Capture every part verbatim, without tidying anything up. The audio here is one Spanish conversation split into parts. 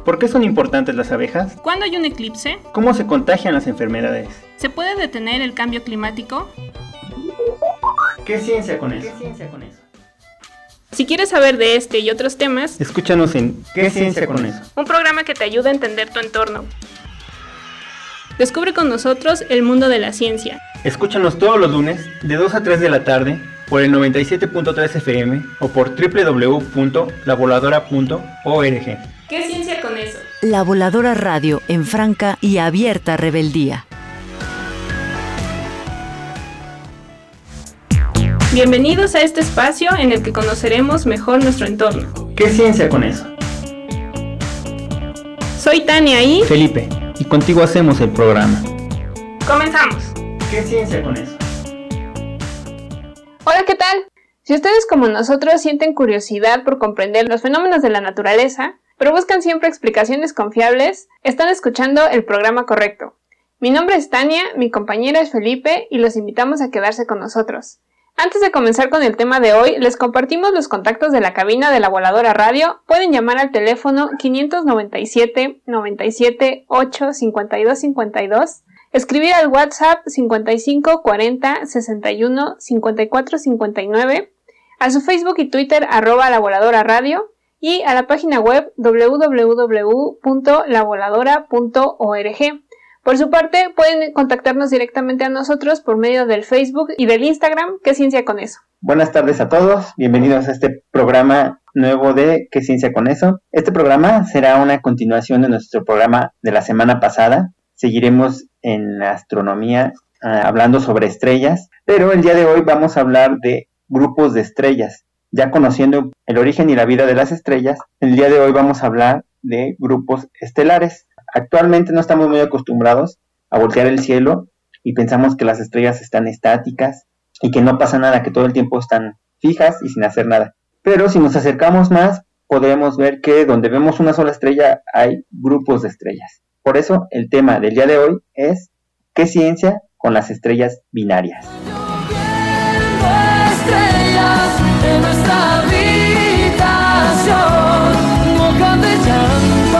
¿Por qué son importantes las abejas? ¿Cuándo hay un eclipse? ¿Cómo se contagian las enfermedades? ¿Se puede detener el cambio climático? ¿Qué ciencia con eso? ¿Qué ciencia con eso? Si quieres saber de este y otros temas, escúchanos en ¿Qué ciencia con eso? Un programa que te ayuda a entender tu entorno. Descubre con nosotros el mundo de la ciencia. Escúchanos todos los lunes de dos a tres de la tarde por el noventa y siete punto tres F M o por doble u doble u doble u punto la voladora punto org. ¿Qué ciencia con eso? La Voladora Radio en franca y abierta rebeldía. Bienvenidos a este espacio en el que conoceremos mejor nuestro entorno. ¿Qué ciencia con eso? Soy Tania y Felipe, y contigo hacemos el programa. Comenzamos. ¿Qué ciencia con eso? Hola, ¿qué tal? Si ustedes como nosotros sienten curiosidad por comprender los fenómenos de la naturaleza, pero buscan siempre explicaciones confiables, están escuchando el programa correcto. Mi nombre es Tania, mi compañera es Felipe y los invitamos a quedarse con nosotros. Antes de comenzar con el tema de hoy, les compartimos los contactos de la cabina de la Voladora Radio. Pueden llamar al teléfono quinientos noventa y siete, noventa y siete, ocho, cincuenta y dos cincuenta y dos, escribir al WhatsApp cincuenta y cinco, cuarenta, sesenta y uno, cincuenta y cuatro cincuenta y nueve, a su Facebook y Twitter arroba la Voladora Radio y a la página web doble u doble u doble u punto la voladora punto org. Por su parte, pueden contactarnos directamente a nosotros por medio del Facebook y del Instagram. ¿Qué ciencia con eso? Buenas tardes a todos, bienvenidos a este programa nuevo de ¿Qué ciencia con eso? Este programa será una continuación de nuestro programa de la semana pasada. Seguiremos en astronomía uh, hablando sobre estrellas, pero el día de hoy vamos a hablar de grupos de estrellas. Ya conociendo el origen y la vida de las estrellas, el día de hoy vamos a hablar de grupos estelares. Actualmente no estamos muy acostumbrados a voltear el cielo y pensamos que las estrellas están estáticas y que no pasa nada, que todo el tiempo están fijas y sin hacer nada. Pero si nos acercamos más, podremos ver que donde vemos una sola estrella hay grupos de estrellas. Por eso el tema del día de hoy es ¿qué ciencia con las estrellas binarias? Estrellas en nuestra habitación, mojan de llanto.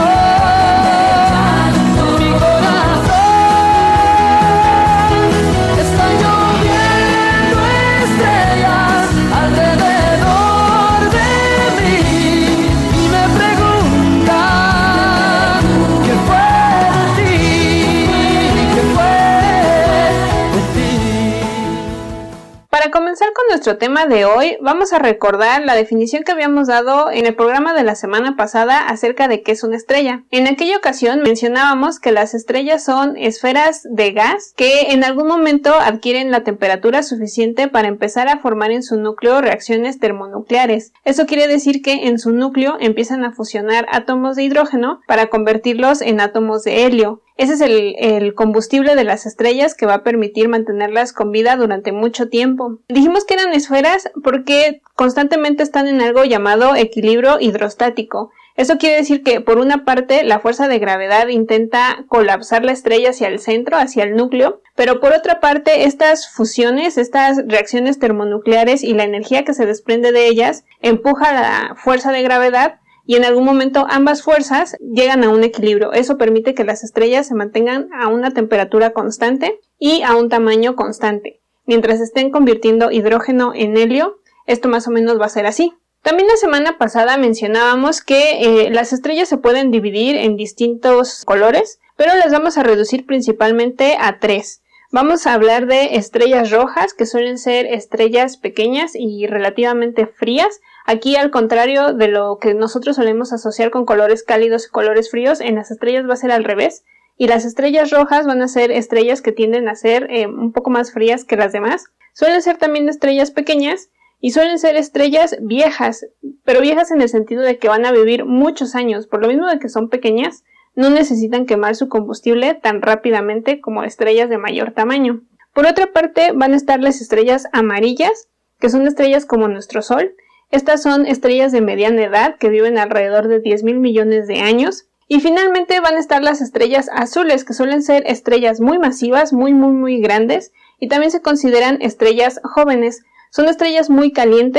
Para comenzar con nuestro tema de hoy, vamos a recordar la definición que habíamos dado en el programa de la semana pasada acerca de qué es una estrella. En aquella ocasión mencionábamos que las estrellas son esferas de gas que en algún momento adquieren la temperatura suficiente para empezar a formar en su núcleo reacciones termonucleares. Eso quiere decir que en su núcleo empiezan a fusionar átomos de hidrógeno para convertirlos en átomos de helio. Ese es el, el combustible de las estrellas que va a permitir mantenerlas con vida durante mucho tiempo. Dijimos que eran esferas porque constantemente están en algo llamado equilibrio hidrostático. Eso quiere decir que, por una parte, la fuerza de gravedad intenta colapsar la estrella hacia el centro, hacia el núcleo, pero por otra parte, estas fusiones, estas reacciones termonucleares y la energía que se desprende de ellas empuja la fuerza de gravedad. Y en algún momento ambas fuerzas llegan a un equilibrio. Eso permite que las estrellas se mantengan a una temperatura constante y a un tamaño constante. Mientras estén convirtiendo hidrógeno en helio, esto más o menos va a ser así. También la semana pasada mencionábamos que eh, las estrellas se pueden dividir en distintos colores, pero las vamos a reducir principalmente a tres. Vamos a hablar de estrellas rojas, que suelen ser estrellas pequeñas y relativamente frías. Aquí, al contrario de lo que nosotros solemos asociar con colores cálidos y colores fríos, en las estrellas va a ser al revés. Y las estrellas rojas van a ser estrellas que tienden a ser eh, un poco más frías que las demás. Suelen ser también estrellas pequeñas y suelen ser estrellas viejas, pero viejas en el sentido de que van a vivir muchos años. Por lo mismo de que son pequeñas, no necesitan quemar su combustible tan rápidamente como estrellas de mayor tamaño. Por otra parte, van a estar las estrellas amarillas, que son estrellas como nuestro Sol. Estas son estrellas de mediana edad que viven alrededor de diez mil millones de años. Y finalmente van a estar las estrellas azules, que suelen ser estrellas muy masivas, muy muy muy grandes, y también se consideran estrellas jóvenes. Son estrellas muy calientes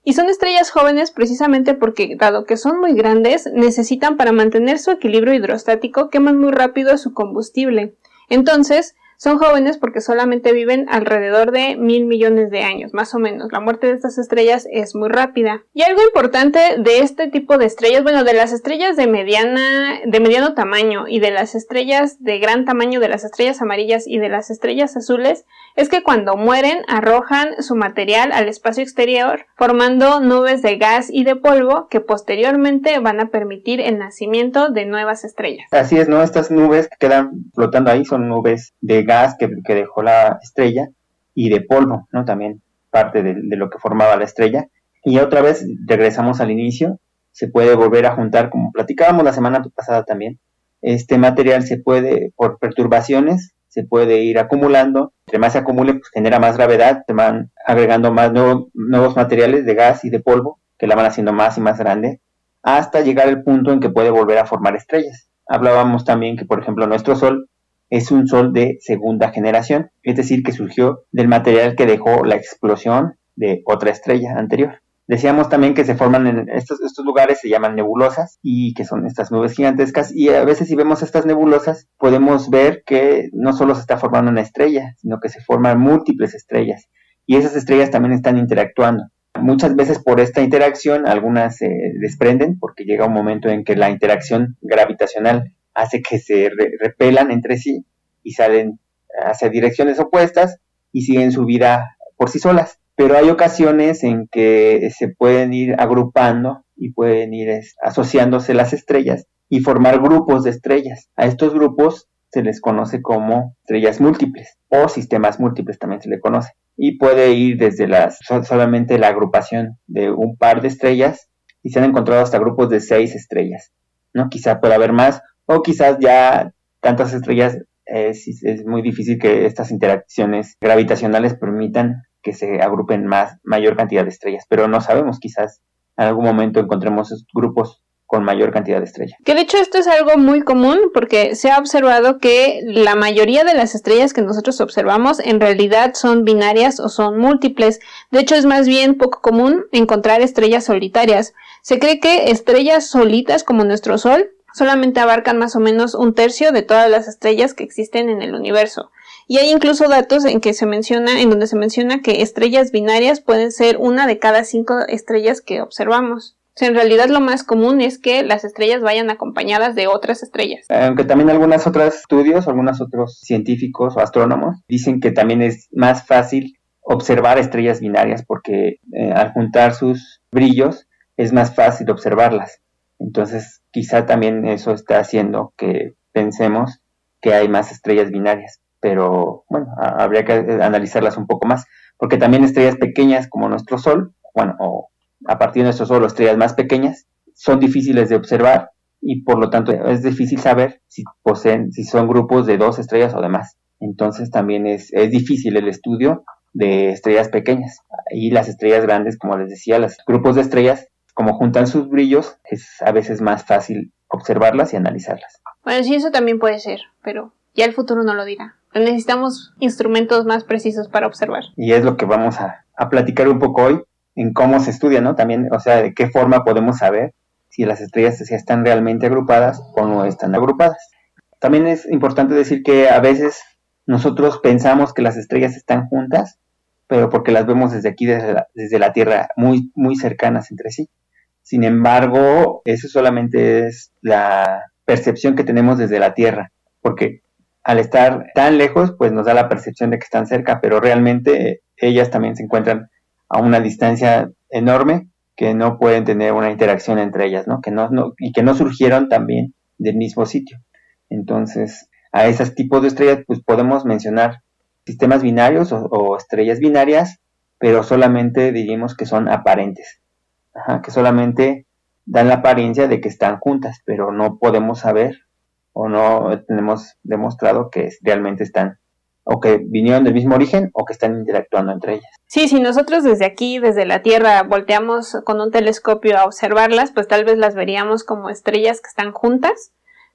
Y son estrellas jóvenes precisamente porque, dado que son muy grandes, necesitan para mantener su equilibrio hidrostático queman muy rápido su combustible. Entonces, son jóvenes porque solamente viven alrededor de mil millones de años, más o menos. La muerte de estas estrellas es muy rápida. Y algo importante de este tipo de estrellas, bueno, de las estrellas de mediana, de mediano tamaño y de las estrellas de gran tamaño, de las estrellas amarillas y de las estrellas azules, es que cuando mueren arrojan su material al espacio exterior, formando nubes de gas y de polvo que posteriormente van a permitir el nacimiento de nuevas estrellas. Así es, ¿no? Estas nubes que quedan flotando ahí son nubes de gas que, que dejó la estrella y de polvo, ¿no? También parte de, de lo que formaba la estrella. Y otra vez regresamos al inicio, se puede volver a juntar, como platicábamos la semana pasada también. Este material se puede, por perturbaciones, se puede ir acumulando. Entre más se acumule, pues genera más gravedad, te van agregando más nuevo, nuevos materiales de gas y de polvo, que la van haciendo más y más grande, hasta llegar al punto en que puede volver a formar estrellas. Hablábamos también que, por ejemplo, nuestro Sol es un Sol de segunda generación, es decir, que surgió del material que dejó la explosión de otra estrella anterior. Decíamos también que se forman en estos, estos lugares, se llaman nebulosas, y que son estas nubes gigantescas, y a veces si vemos estas nebulosas, podemos ver que no solo se está formando una estrella, sino que se forman múltiples estrellas, y esas estrellas también están interactuando. Muchas veces por esta interacción, algunas se desprenden, porque llega un momento en que la interacción gravitacional hace que se re- repelan entre sí, y salen hacia direcciones opuestas, y siguen su vida por sí solas. Pero hay ocasiones en que se pueden ir agrupando y pueden ir es, asociándose las estrellas y formar grupos de estrellas. A estos grupos se les conoce como estrellas múltiples o sistemas múltiples también se le conoce. Y puede ir desde las, solamente la agrupación de un par de estrellas y se han encontrado hasta grupos de seis estrellas, ¿no? Quizá pueda haber más o quizás ya tantas estrellas, eh, es, es muy difícil que estas interacciones gravitacionales permitan que se agrupen más, mayor cantidad de estrellas, pero no sabemos, quizás en algún momento encontremos grupos con mayor cantidad de estrellas. Que de hecho esto es algo muy común porque se ha observado que la mayoría de las estrellas que nosotros observamos en realidad son binarias o son múltiples. De hecho es más bien poco común encontrar estrellas solitarias. Se cree que estrellas solitas como nuestro Sol solamente abarcan más o menos un tercio de todas las estrellas que existen en el universo. Y hay incluso datos en que se menciona, en donde se menciona que estrellas binarias pueden ser una de cada cinco estrellas que observamos. O sea, en realidad lo más común es que las estrellas vayan acompañadas de otras estrellas. Aunque también algunos otros estudios, algunos otros científicos o astrónomos dicen que también es más fácil observar estrellas binarias porque eh, al juntar sus brillos es más fácil observarlas. Entonces, quizá también eso está haciendo que pensemos que hay más estrellas binarias. Pero bueno, a- habría que analizarlas un poco más, porque también estrellas pequeñas como nuestro Sol, bueno, o a partir de nuestro Sol, estrellas más pequeñas, son difíciles de observar y por lo tanto es difícil saber si poseen, si son grupos de dos estrellas o de más. Entonces también es, es difícil el estudio de estrellas pequeñas. Y las estrellas grandes, como les decía, los grupos de estrellas, como juntan sus brillos, es a veces más fácil observarlas y analizarlas. Bueno, sí, eso también puede ser, pero ya el futuro no lo dirá. Necesitamos instrumentos más precisos para observar. Y es lo que vamos a, a platicar un poco hoy, en cómo se estudia, ¿no? También, o sea, de qué forma podemos saber si las estrellas si están realmente agrupadas o no están agrupadas. También es importante decir que a veces nosotros pensamos que las estrellas están juntas, pero porque las vemos desde aquí, desde la, desde la Tierra, muy, muy cercanas entre sí. Sin embargo, eso solamente es la percepción que tenemos desde la Tierra, porque al estar tan lejos, pues nos da la percepción de que están cerca, pero realmente ellas también se encuentran a una distancia enorme que no pueden tener una interacción entre ellas, ¿no? Que no, no y que no surgieron también del mismo sitio. Entonces, a esos tipos de estrellas, pues podemos mencionar sistemas binarios o, o estrellas binarias, pero solamente diríamos que son aparentes, Ajá, que solamente dan la apariencia de que están juntas, pero no podemos saber o no tenemos demostrado que realmente están o que vinieron del mismo origen o que están interactuando entre ellas. Sí, si nosotros desde aquí, desde la Tierra, volteamos con un telescopio a observarlas, pues tal vez las veríamos como estrellas que están juntas,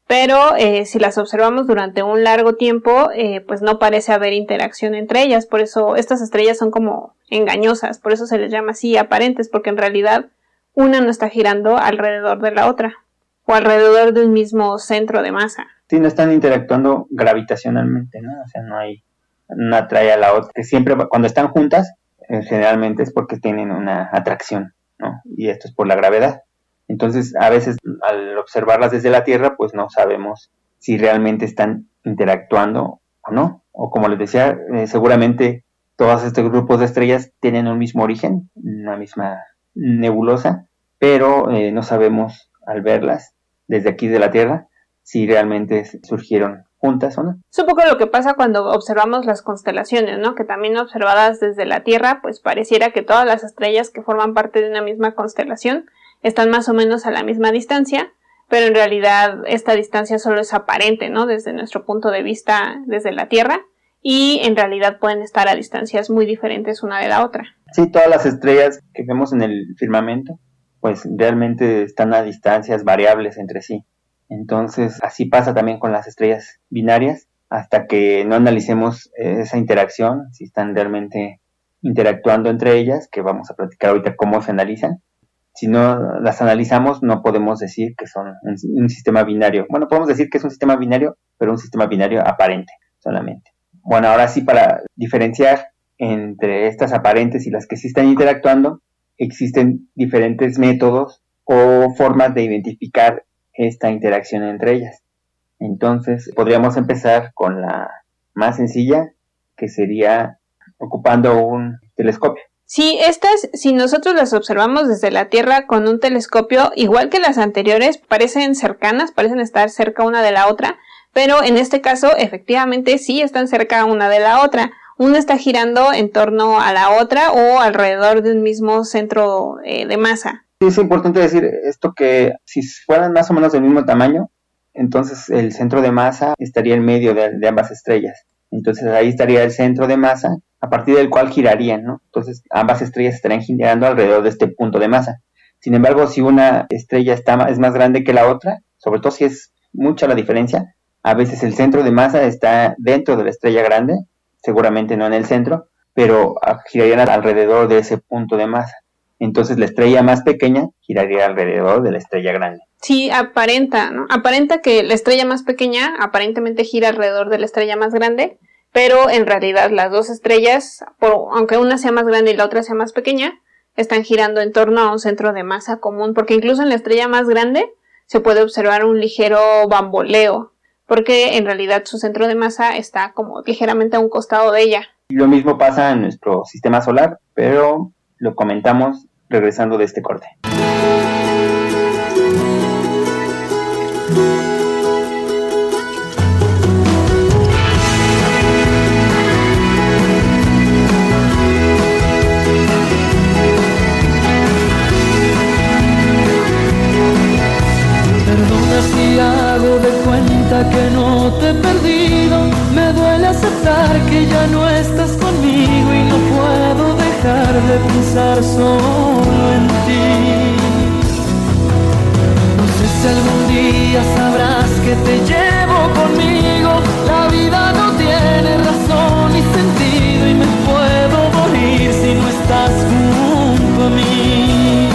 pero eh, si las observamos durante un largo tiempo, eh, pues no parece haber interacción entre ellas. Por eso estas estrellas son como engañosas, por eso se les llama así aparentes, porque en realidad una no está girando alrededor de la otra o alrededor de un mismo centro de masa. Sí, no están interactuando gravitacionalmente, ¿no? O sea, no hay una atrae a la otra, que siempre cuando están juntas, eh, generalmente es porque tienen una atracción, ¿no? Y esto es por la gravedad. Entonces, a veces, al observarlas desde la Tierra, pues no sabemos si realmente están interactuando o no. O como les decía, eh, seguramente todos estos grupos de estrellas tienen un mismo origen, una misma nebulosa, pero eh, no sabemos al verlas desde aquí de la Tierra si realmente surgieron juntas o no. Es un poco lo que pasa cuando observamos las constelaciones, ¿no? Que también observadas desde la Tierra, pues pareciera que todas las estrellas que forman parte de una misma constelación están más o menos a la misma distancia, pero en realidad esta distancia solo es aparente, ¿no? Desde nuestro punto de vista desde la Tierra, y en realidad pueden estar a distancias muy diferentes una de la otra. Sí, todas las estrellas que vemos en el firmamento, pues realmente están a distancias variables entre sí. Entonces, así pasa también con las estrellas binarias, hasta que no analicemos esa interacción, si están realmente interactuando entre ellas, que vamos a platicar ahorita cómo se analizan. Si no las analizamos, no podemos decir que son un, un sistema binario. Bueno, podemos decir que es un sistema binario, pero un sistema binario aparente solamente. Bueno, ahora sí, para diferenciar entre estas aparentes y las que sí están interactuando, existen diferentes métodos o formas de identificar esta interacción entre ellas. Entonces, podríamos empezar con la más sencilla, que sería ocupando un telescopio. Sí, estas, si nosotros las observamos desde la Tierra con un telescopio, igual que las anteriores, parecen cercanas, parecen estar cerca una de la otra, pero en este caso, efectivamente, sí están cerca una de la otra. Una está girando en torno a la otra o alrededor de un mismo centro eh, de masa. Sí, es importante decir esto, que si fueran más o menos del mismo tamaño, entonces el centro de masa estaría en medio de, de ambas estrellas. Entonces ahí estaría el centro de masa, a partir del cual girarían, ¿no? Entonces ambas estrellas estarían girando alrededor de este punto de masa. Sin embargo, si una estrella está, es más grande que la otra, sobre todo si es mucha la diferencia, a veces el centro de masa está dentro de la estrella grande, seguramente no en el centro, pero girarían alrededor de ese punto de masa. Entonces la estrella más pequeña giraría alrededor de la estrella grande. Sí, aparenta, ¿no? Aparenta que la estrella más pequeña aparentemente gira alrededor de la estrella más grande, pero en realidad las dos estrellas, por, aunque una sea más grande y la otra sea más pequeña, están girando en torno a un centro de masa común, porque incluso en la estrella más grande se puede observar un ligero bamboleo, porque en realidad su centro de masa está como ligeramente a un costado de ella. Y lo mismo pasa en nuestro sistema solar, pero lo comentamos regresando de este corte. Perdona si hago de cuenta que no te he perdido. Me duele aceptar que ya no estás conmigo y no puedo dejar de pensar solo en ti. No sé si algún día sabrás que te llevo conmigo. La vida no tiene razón ni sentido y me puedo morir si no estás junto a mí.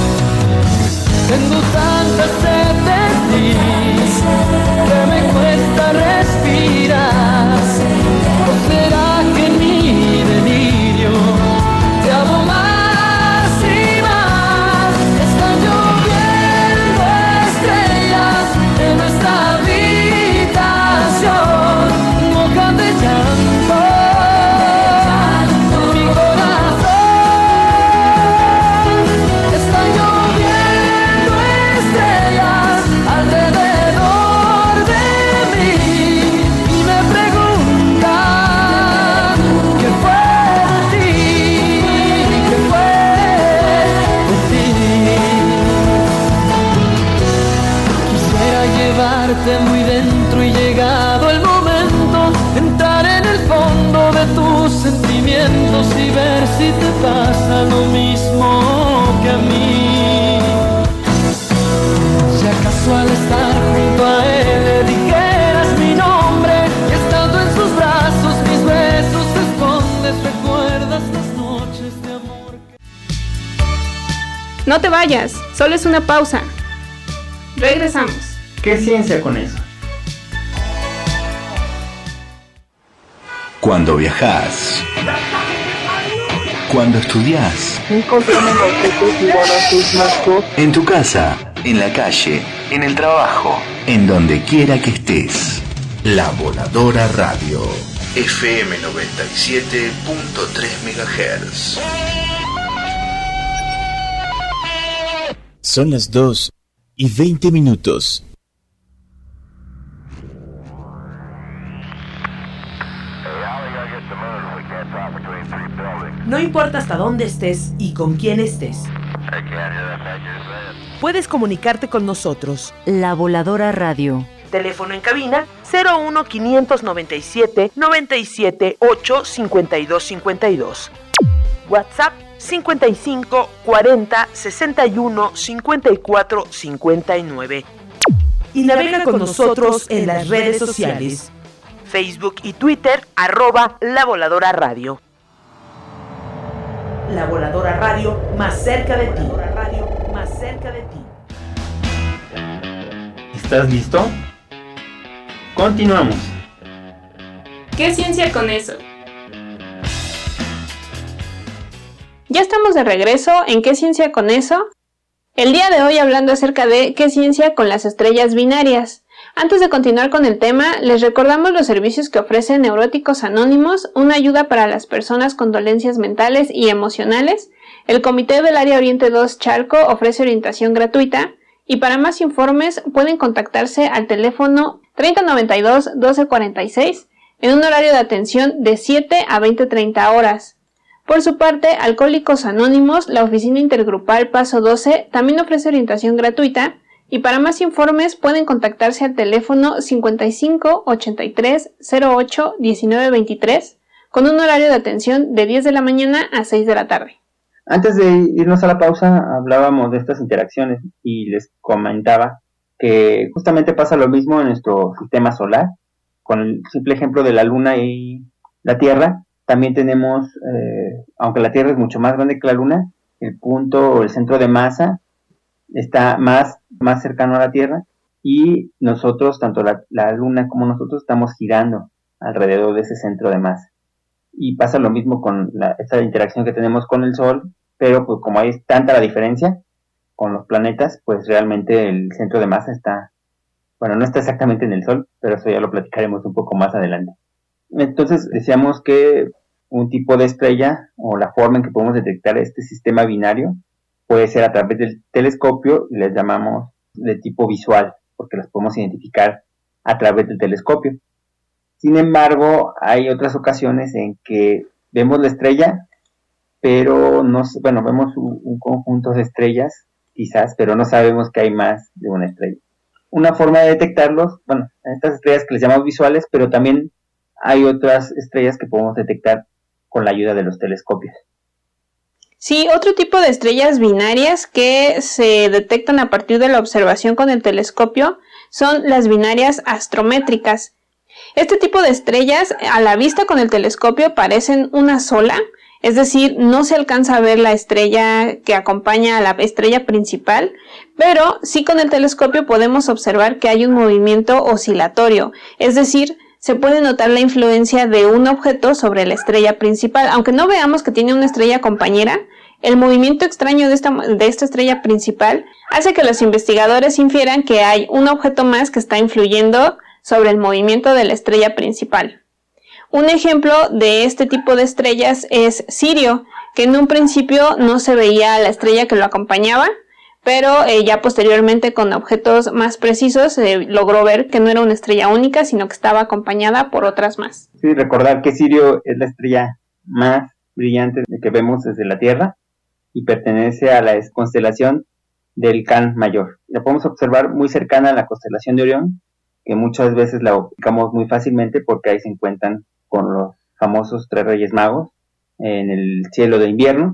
Tengo tanta sed de ti que me cuesta respirar. ¿O será que en mi delirio te amo más y más? Están lloviendo estrellas en nuestra habitación, mojan de llanto mi corazón. Están lloviendo estrellas alrededor de mí y me preguntan qué fue de ti, qué fue de ti. Quisiera llevarte muy dentro y llegado el momento, entrar en el fondo de tus sentimientos y ver si te pasa lo mismo que a mí. Si acaso al estar junto a él No te vayas, solo es una pausa. Regresamos. ¿Qué ciencia con eso? Cuando viajas, cuando estudias, en tu casa, en la calle, en el trabajo, en donde quiera que estés. La Voladora Radio, F M noventa y siete punto tres megahertz. Son las dos y veinte minutos. No importa hasta dónde estés y con quién estés. Puedes comunicarte con nosotros. La Voladora Radio. Teléfono en cabina cero uno quinientos noventa y siete noventa y siete ocho cincuenta y dos cincuenta y dos. WhatsApp cincuenta y cinco cuarenta sesenta y uno cincuenta y cuatro cincuenta y nueve. Y navega con nosotros en las redes sociales. Facebook y Twitter, arroba La Voladora Radio. La Voladora Radio, más cerca de ti. La Radio, más cerca de ti. ¿Estás listo? Continuamos. ¿Qué ciencia con eso? Ya estamos de regreso en ¿Qué ciencia con eso? El día de hoy hablando acerca de ¿qué ciencia con las estrellas binarias? Antes de continuar con el tema, les recordamos los servicios que ofrece Neuróticos Anónimos, una ayuda para las personas con dolencias mentales y emocionales. El Comité del Área Oriente dos Chalco ofrece orientación gratuita y para más informes pueden contactarse al teléfono treinta noventa y dos doce cuarenta y seis en un horario de atención de siete a veinte treinta horas. Por su parte, Alcohólicos Anónimos, la Oficina Intergrupal Paso doce, también ofrece orientación gratuita y para más informes pueden contactarse al teléfono cincuenta y cinco ochenta y tres cero ocho diecinueve veintitrés con un horario de atención de diez de la mañana a seis de la tarde. Antes de irnos a la pausa hablábamos de estas interacciones y les comentaba que justamente pasa lo mismo en nuestro sistema solar. Con el simple ejemplo de la Luna y la Tierra, también tenemos, eh, aunque la Tierra es mucho más grande que la Luna, el punto o el centro de masa está más, más cercano a la Tierra y nosotros, tanto la, la Luna como nosotros, estamos girando alrededor de ese centro de masa. Y pasa lo mismo con la, esta interacción que tenemos con el Sol, pero pues como hay tanta la diferencia con los planetas, pues realmente el centro de masa está, bueno, no está exactamente en el Sol, pero eso ya lo platicaremos un poco más adelante. Entonces decíamos que un tipo de estrella o la forma en que podemos detectar este sistema binario puede ser a través del telescopio y les llamamos de tipo visual, porque las podemos identificar a través del telescopio. Sin embargo, hay otras ocasiones en que vemos la estrella, pero no, bueno, vemos un, un conjunto de estrellas, quizás, pero no sabemos que hay más de una estrella. Una forma de detectarlos, bueno, estas estrellas que les llamamos visuales, pero también hay otras estrellas que podemos detectar con la ayuda de los telescopios. Sí, otro tipo de estrellas binarias que se detectan a partir de la observación con el telescopio son las binarias astrométricas. Este tipo de estrellas a la vista con el telescopio parecen una sola, es decir, no se alcanza a ver la estrella que acompaña a la estrella principal, pero sí con el telescopio podemos observar que hay un movimiento oscilatorio, es decir, se puede notar la influencia de un objeto sobre la estrella principal. Aunque no veamos que tiene una estrella compañera, el movimiento extraño de esta, de esta estrella principal hace que los investigadores infieran que hay un objeto más que está influyendo sobre el movimiento de la estrella principal. Un ejemplo de este tipo de estrellas es Sirio, que en un principio no se veía la estrella que lo acompañaba, pero eh, ya posteriormente con objetos más precisos se eh, logró ver que no era una estrella única, sino que estaba acompañada por otras más. Sí, recordar que Sirio es la estrella más brillante que vemos desde la Tierra y pertenece a la constelación del Can Mayor. La podemos observar muy cercana a la constelación de Orión, que muchas veces la ubicamos muy fácilmente porque ahí se encuentran con los famosos tres Reyes Magos en el cielo de invierno,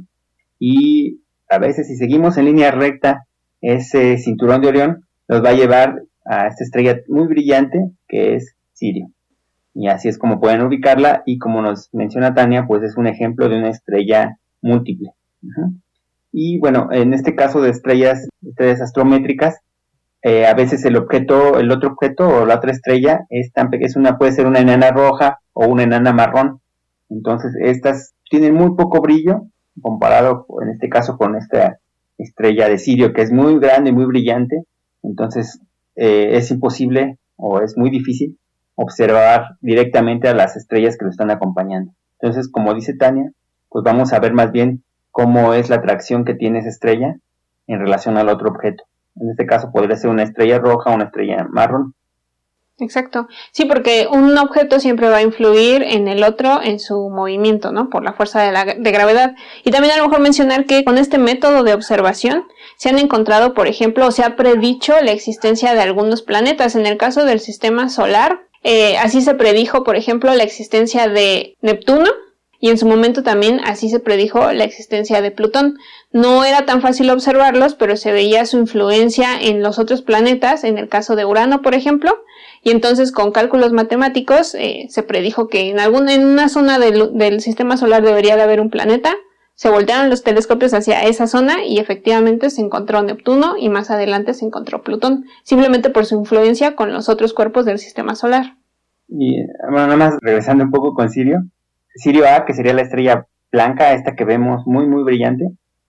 y a veces si seguimos en línea recta ese cinturón de Orión nos va a llevar a esta estrella muy brillante que es Sirio, y así es como pueden ubicarla, y como nos menciona Tania, pues es un ejemplo de una estrella múltiple. Uh-huh. Y bueno, en este caso de estrellas, estrellas astrométricas, eh, a veces el objeto, el otro objeto o la otra estrella es tan pequeña, es una, puede ser una enana roja o una enana marrón. Entonces estas tienen muy poco brillo comparado en este caso con esta estrella de Sirio, que es muy grande y muy brillante. Entonces eh, es imposible o es muy difícil observar directamente a las estrellas que lo están acompañando. Entonces, como dice Tania, pues vamos a ver más bien cómo es la atracción que tiene esa estrella en relación al otro objeto. En este caso podría ser una estrella roja o una estrella marrón. Exacto. Sí, porque un objeto siempre va a influir en el otro en su movimiento, ¿no? Por la fuerza de, la, de gravedad. Y también a lo mejor mencionar que con este método de observación se han encontrado, por ejemplo, o se ha predicho la existencia de algunos planetas. En el caso del sistema solar, eh, así se predijo, por ejemplo, la existencia de Neptuno, y en su momento también así se predijo la existencia de Plutón. No era tan fácil observarlos, pero se veía su influencia en los otros planetas, en el caso de Urano, por ejemplo, y entonces con cálculos matemáticos eh, se predijo que en, algún, en una zona del, del sistema solar debería de haber un planeta. Se voltearon los telescopios hacia esa zona y efectivamente se encontró Neptuno y más adelante se encontró Plutón, simplemente por su influencia con los otros cuerpos del sistema solar. Y bueno, nada más regresando un poco con Sirio, Sirio A, que sería la estrella blanca, esta que vemos muy muy brillante,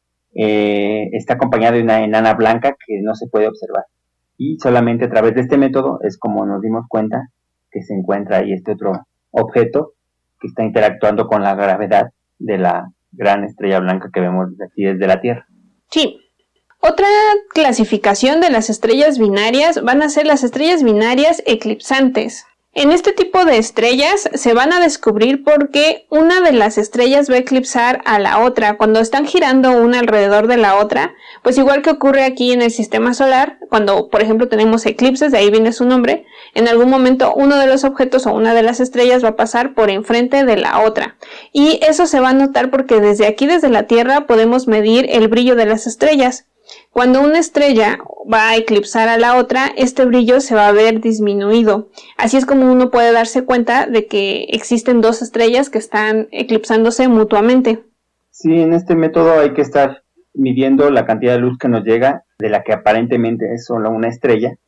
eh, está acompañada de una enana blanca que no se puede observar. Y solamente a través de este método es como nos dimos cuenta que se encuentra ahí este otro objeto que está interactuando con la gravedad de la gran estrella blanca que vemos aquí desde la Tierra. Sí. Otra clasificación de las estrellas binarias van a ser las estrellas binarias eclipsantes. En este tipo de estrellas se van a descubrir porque una de las estrellas va a eclipsar a la otra. Cuando están girando una alrededor de la otra, pues igual que ocurre aquí en el sistema solar, cuando por ejemplo tenemos eclipses, de ahí viene su nombre, en algún momento uno de los objetos o una de las estrellas va a pasar por enfrente de la otra. Y eso se va a notar porque desde aquí, desde la Tierra, podemos medir el brillo de las estrellas. Cuando una estrella va a eclipsar a la otra, este brillo se va a ver disminuido. Así es como uno puede darse cuenta de que existen dos estrellas que están eclipsándose mutuamente. Sí, en este método hay que estar midiendo la cantidad de luz que nos llega de la que aparentemente es solo una estrella.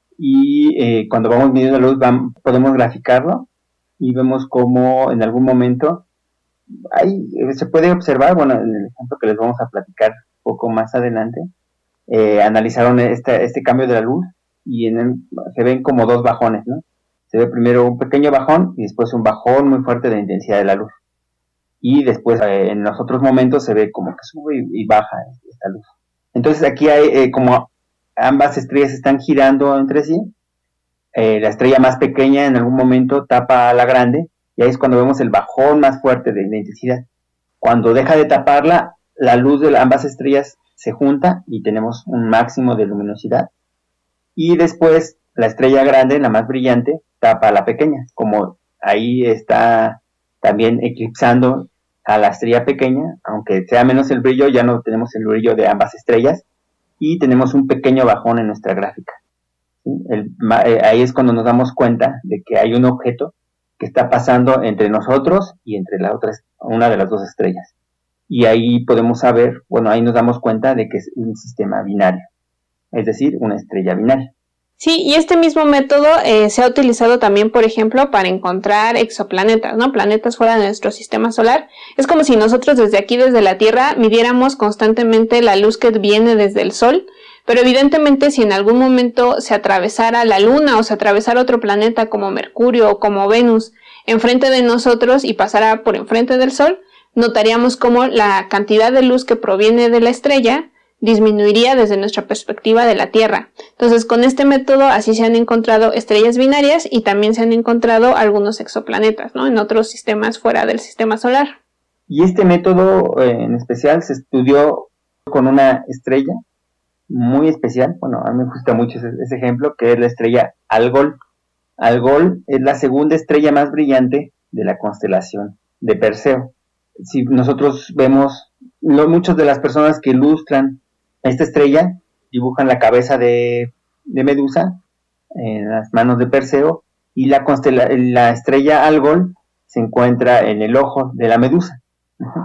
Y eh, cuando vamos midiendo la luz vamos, podemos graficarlo y vemos cómo en algún momento hay, se puede observar, bueno, en el ejemplo que les vamos a platicar un poco más adelante, Eh, analizaron este, este cambio de la luz y en el, se ven como dos bajones, ¿no? Se ve primero un pequeño bajón y después un bajón muy fuerte de la intensidad de la luz. Y después eh, en los otros momentos se ve como que sube y, y baja esta luz. Entonces aquí hay eh, como ambas estrellas están girando entre sí. Eh, la estrella más pequeña en algún momento tapa a la grande y ahí es cuando vemos el bajón más fuerte de la intensidad. Cuando deja de taparla, la luz de ambas estrellas se junta y tenemos un máximo de luminosidad. Y después la estrella grande, la más brillante, tapa a la pequeña. Como ahí está también eclipsando a la estrella pequeña, aunque sea menos el brillo, ya no tenemos el brillo de ambas estrellas y tenemos un pequeño bajón en nuestra gráfica. ¿Sí? El, eh, ahí es cuando nos damos cuenta de que hay un objeto que está pasando entre nosotros y entre la otra, una de las dos estrellas. Y ahí podemos saber, bueno, ahí nos damos cuenta de que es un sistema binario, es decir, una estrella binaria. Sí, y este mismo método eh, se ha utilizado también, por ejemplo, para encontrar exoplanetas, ¿no? Planetas fuera de nuestro sistema solar. Es como si nosotros desde aquí, desde la Tierra, midiéramos constantemente la luz que viene desde el Sol, pero evidentemente si en algún momento se atravesara la Luna o se atravesara otro planeta como Mercurio o como Venus enfrente de nosotros y pasara por enfrente del Sol, notaríamos cómo la cantidad de luz que proviene de la estrella disminuiría desde nuestra perspectiva de la Tierra. Entonces, con este método así se han encontrado estrellas binarias y también se han encontrado algunos exoplanetas, ¿no? En otros sistemas fuera del sistema solar. Y este método eh, en especial se estudió con una estrella muy especial. Bueno, a mí me gusta mucho ese, ese ejemplo, que es la estrella Algol. Algol es la segunda estrella más brillante de la constelación de Perseo. Si nosotros vemos, lo, muchas de las personas que ilustran esta estrella dibujan la cabeza de, de Medusa en las manos de Perseo y la, constela, la estrella Algol se encuentra en el ojo de la Medusa.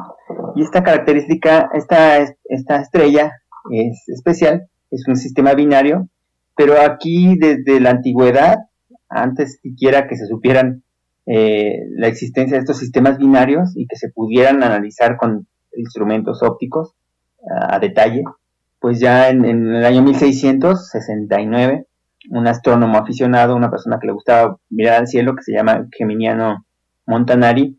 Y esta característica, esta, esta estrella es especial, es un sistema binario, pero aquí desde la antigüedad, antes siquiera que se supieran eh, la existencia de estos sistemas binarios y que se pudieran analizar con instrumentos ópticos a, a detalle, pues ya en, en el año mil seiscientos sesenta y nueve, un astrónomo aficionado, una persona que le gustaba mirar al cielo, que se llama Geminiano Montanari,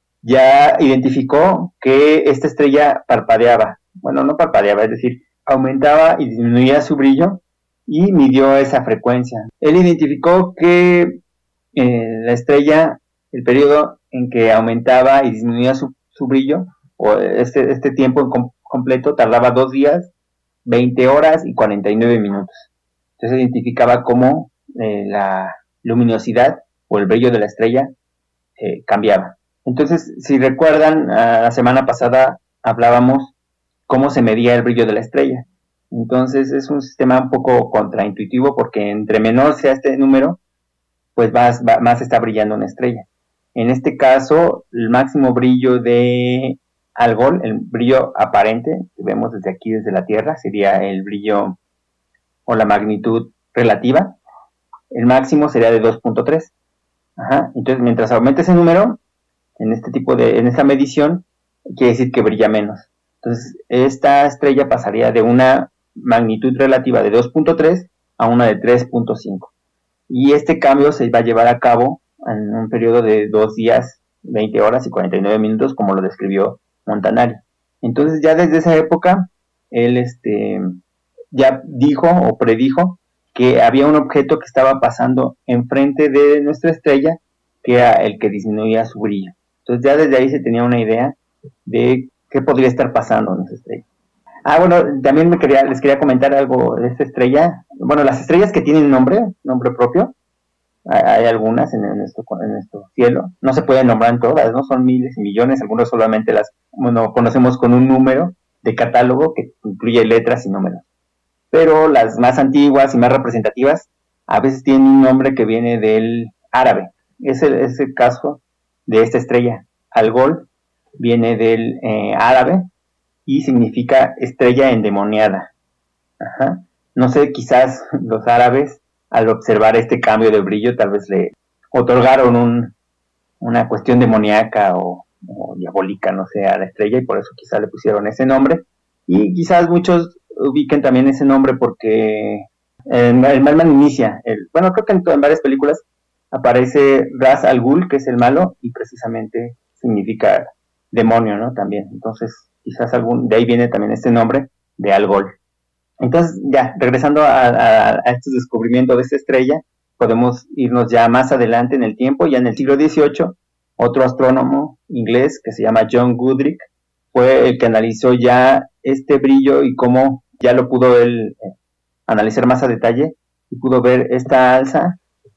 ya identificó que esta estrella parpadeaba, bueno, no parpadeaba, es decir, aumentaba y disminuía su brillo y midió esa frecuencia. Él identificó que eh, la estrella, el periodo en que aumentaba y disminuía su, su brillo, o este, este tiempo en com- completo, tardaba dos días, veinte horas y cuarenta y nueve minutos. Entonces identificaba cómo eh, la luminosidad o el brillo de la estrella eh, cambiaba. Entonces, si recuerdan, la semana pasada hablábamos cómo se medía el brillo de la estrella. Entonces, es un sistema un poco contraintuitivo porque entre menor sea este número, pues más, más está brillando una estrella. En este caso, el máximo brillo de Algol, el brillo aparente que vemos desde aquí, desde la Tierra, sería el brillo o la magnitud relativa. El máximo sería de dos punto tres. Ajá. Entonces, mientras aumente ese número, en este tipo de, en esta medición, quiere decir que brilla menos. Entonces, esta estrella pasaría de una magnitud relativa de dos punto tres a una de tres punto cinco. Y este cambio se va a llevar a cabo en un periodo de dos días, veinte horas y cuarenta y nueve minutos, como lo describió Montanari. Entonces, ya desde esa época, él este, ya dijo o predijo que había un objeto que estaba pasando enfrente de nuestra estrella, que era el que disminuía su brillo. Entonces ya desde ahí se tenía una idea de qué podría estar pasando en esa estrella. Ah, bueno, también me quería, les quería comentar algo de esta estrella. Bueno, las estrellas que tienen nombre, nombre propio, hay, hay algunas en, en, nuestro, en nuestro cielo. No se pueden nombrar en todas, ¿no? Son miles y millones, algunos solamente las, bueno, conocemos con un número de catálogo que incluye letras y números. Pero las más antiguas y más representativas a veces tienen un nombre que viene del árabe. Es el, es el caso de esta estrella. Algol viene del eh, árabe y significa estrella endemoniada. Ajá. No sé, quizás los árabes, al observar este cambio de brillo, tal vez le otorgaron un, una cuestión demoníaca o, o diabólica, no sé, a la estrella, y por eso quizás le pusieron ese nombre. Y quizás muchos ubiquen también ese nombre porque el, el Malman inicia, el, bueno, creo que en, en varias películas aparece Ras Al Ghul, que es el malo, y precisamente significa demonio, ¿no? También. Entonces, quizás algún, de ahí viene también este nombre de Algol. Entonces, ya, regresando a, a, a estos descubrimientos de esta estrella, podemos irnos ya más adelante en el tiempo. Ya en el siglo dieciocho, otro astrónomo inglés que se llama John Goodrick fue el que analizó ya este brillo y cómo ya lo pudo él eh, analizar más a detalle y pudo ver esta alza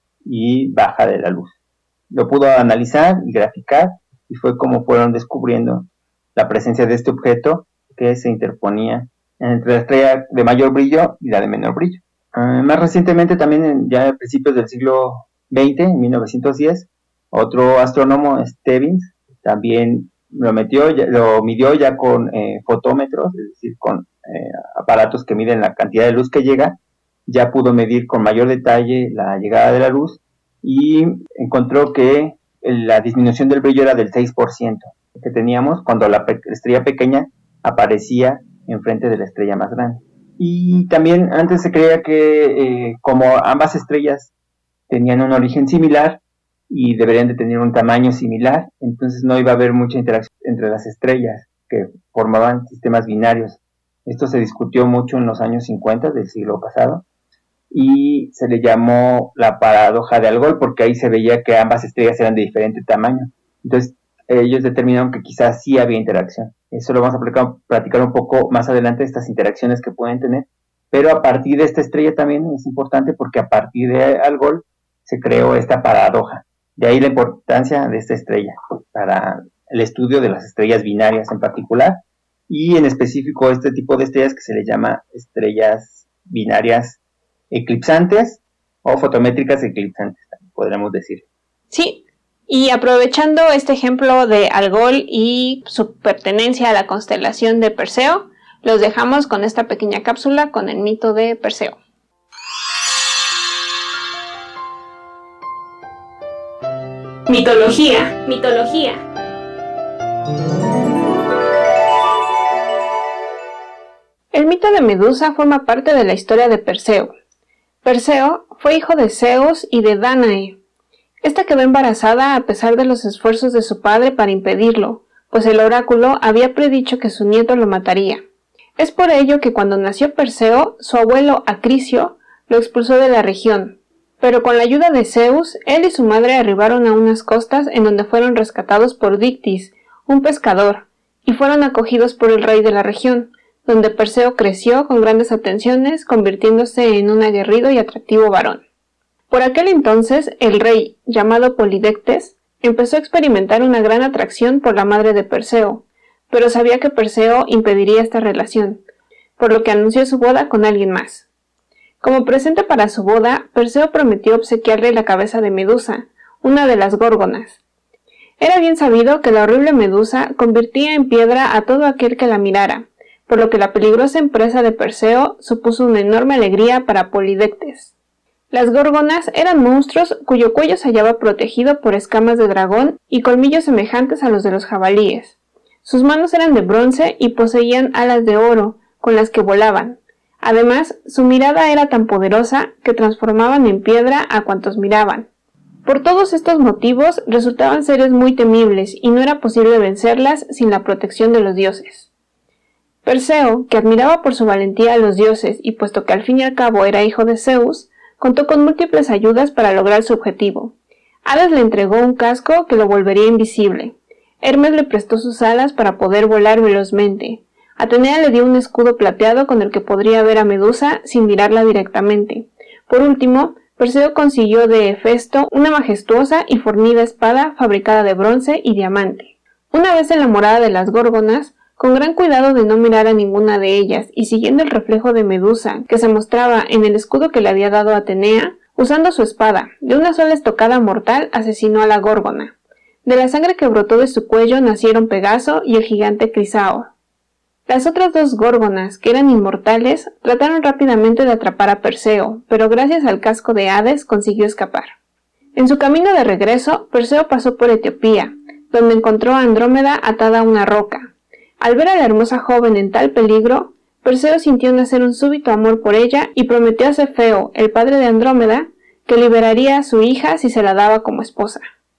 y baja de la luz. Lo pudo analizar y graficar y fue como fueron descubriendo la presencia de este objeto que se interponía entre la estrella de mayor brillo y la de menor brillo. Uh, más recientemente, también en, ya a principios del siglo veinte, en mil novecientos diez, otro astrónomo, Stebbins, también lo metió, ya, lo midió ya con eh, fotómetros, es decir, con eh, aparatos que miden la cantidad de luz que llega. Ya pudo medir con mayor detalle la llegada de la luz y encontró que la disminución del brillo era del seis por ciento que teníamos cuando la pe- estrella pequeña aparecía enfrente de la estrella más grande. Y también antes se creía que eh, como ambas estrellas tenían un origen similar y deberían de tener un tamaño similar, entonces no iba a haber mucha interacción entre las estrellas que formaban sistemas binarios. Esto se discutió mucho en los años cincuenta del siglo pasado y se le llamó la paradoja de Algol porque ahí se veía que ambas estrellas eran de diferente tamaño. Entonces ellos determinaron que quizás sí había interacción. Eso lo vamos a platicar, platicar un poco más adelante, estas interacciones que pueden tener. Pero a partir de esta estrella también es importante porque a partir de Algol se creó esta paradoja. De ahí la importancia de esta estrella para el estudio de las estrellas binarias en particular y en específico este tipo de estrellas que se le llama estrellas binarias eclipsantes o fotométricas eclipsantes, podríamos decir. Sí, Y aprovechando este ejemplo de Algol y su pertenencia a la constelación de Perseo, los dejamos con esta pequeña cápsula con el mito de Perseo. Mitología, mitología. El mito de Medusa forma parte de la historia de Perseo. Perseo fue hijo de Zeus y de Dánae. Esta quedó embarazada a pesar de los esfuerzos de su padre para impedirlo, pues el oráculo había predicho que su nieto lo mataría. Es por ello que cuando nació Perseo, su abuelo Acrisio lo expulsó de la región, pero con la ayuda de Zeus, él y su madre arribaron a unas costas en donde fueron rescatados por Dictys, un pescador, y fueron acogidos por el rey de la región, donde Perseo creció con grandes atenciones, convirtiéndose en un aguerrido y atractivo varón. Por aquel entonces, el rey, llamado Polidectes, empezó a experimentar una gran atracción por la madre de Perseo, pero sabía que Perseo impediría esta relación, por lo que anunció su boda con alguien más. Como presente para su boda, Perseo prometió obsequiarle la cabeza de Medusa, una de las górgonas. Era bien sabido que la horrible Medusa convertía en piedra a todo aquel que la mirara, por lo que la peligrosa empresa de Perseo supuso una enorme alegría para Polidectes. Las górgonas eran monstruos cuyo cuello se hallaba protegido por escamas de dragón y colmillos semejantes a los de los jabalíes. Sus manos eran de bronce y poseían alas de oro, con las que volaban. Además, su mirada era tan poderosa que transformaban en piedra a cuantos miraban. Por todos estos motivos, resultaban seres muy temibles y no era posible vencerlas sin la protección de los dioses. Perseo, que admiraba por su valentía a los dioses y puesto que al fin y al cabo era hijo de Zeus, contó con múltiples ayudas para lograr su objetivo. Hades le entregó un casco que lo volvería invisible. Hermes le prestó sus alas para poder volar velozmente. Atenea le dio un escudo plateado con el que podría ver a Medusa sin mirarla directamente. Por último, Perseo consiguió de Hefesto una majestuosa y fornida espada fabricada de bronce y diamante. Una vez en la morada de las górgonas, con gran cuidado de no mirar a ninguna de ellas y siguiendo el reflejo de Medusa que se mostraba en el escudo que le había dado Atenea, usando su espada, de una sola estocada mortal asesinó a la górgona. De la sangre que brotó de su cuello nacieron Pegaso y el gigante Crisaor. Las otras dos górgonas, que eran inmortales, trataron rápidamente de atrapar a Perseo, pero gracias al casco de Hades consiguió escapar. En su camino de regreso, Perseo pasó por Etiopía, donde encontró a Andrómeda atada a una roca. Al ver a la hermosa joven en tal peligro, Perseo sintió nacer un súbito amor por ella y prometió a Cefeo, el padre de Andrómeda, que liberaría a su hija si se la daba como esposa.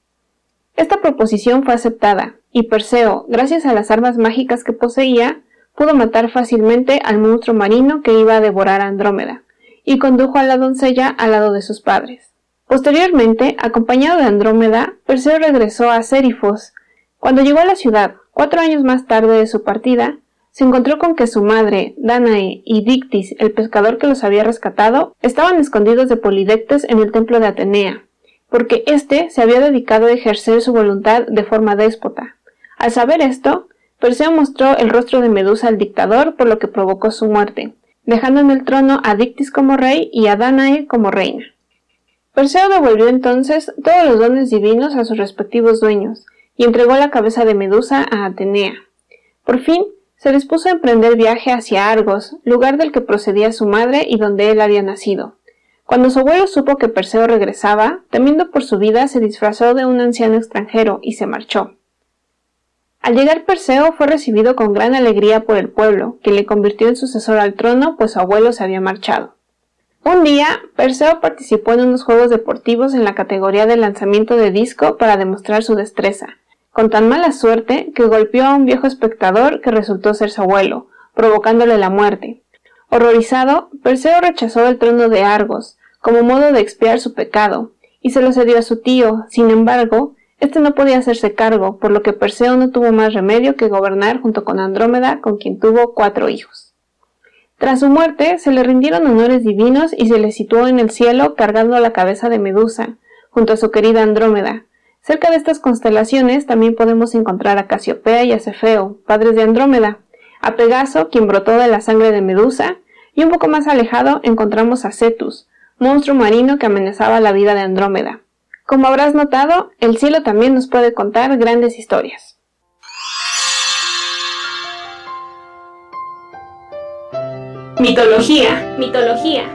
Esta proposición fue aceptada, y Perseo, gracias a las armas mágicas que poseía, pudo matar fácilmente al monstruo marino que iba a devorar a Andrómeda, y condujo a la doncella al lado de sus padres. Posteriormente, acompañado de Andrómeda, Perseo regresó a Sérifos. Cuando llegó a la ciudad, cuatro años más tarde de su partida, se encontró con que su madre, Dánae, y Dictys, el pescador que los había rescatado, estaban escondidos de Polidectes en el templo de Atenea, porque éste se había dedicado a ejercer su voluntad de forma déspota. Al saber esto, Perseo mostró el rostro de Medusa al dictador, por lo que provocó su muerte, dejando en el trono a Dictys como rey y a Dánae como reina. Perseo devolvió entonces todos los dones divinos a sus respectivos dueños, y entregó la cabeza de Medusa a Atenea. Por fin, se dispuso a emprender viaje hacia Argos, lugar del que procedía su madre y donde él había nacido. Cuando su abuelo supo que Perseo regresaba, temiendo por su vida, se disfrazó de un anciano extranjero y se marchó. Al llegar Perseo fue recibido con gran alegría por el pueblo, que le convirtió en sucesor al trono, pues su abuelo se había marchado. Un día, Perseo participó en unos juegos deportivos en la categoría de lanzamiento de disco para demostrar su destreza, con tan mala suerte que golpeó a un viejo espectador que resultó ser su abuelo, provocándole la muerte. Horrorizado, Perseo rechazó el trono de Argos, como modo de expiar su pecado, y se lo cedió a su tío. Sin embargo, este no podía hacerse cargo, por lo que Perseo no tuvo más remedio que gobernar junto con Andrómeda, con quien tuvo cuatro hijos. Tras su muerte, se le rindieron honores divinos y se le situó en el cielo cargando la cabeza de Medusa, junto a su querida Andrómeda. Cerca de estas constelaciones también podemos encontrar a Casiopea y a Cefeo, padres de Andrómeda, a Pegaso, quien brotó de la sangre de Medusa, y un poco más alejado encontramos a Cetus, monstruo marino que amenazaba la vida de Andrómeda. Como habrás notado, el cielo también nos puede contar grandes historias. Mitología, mitología.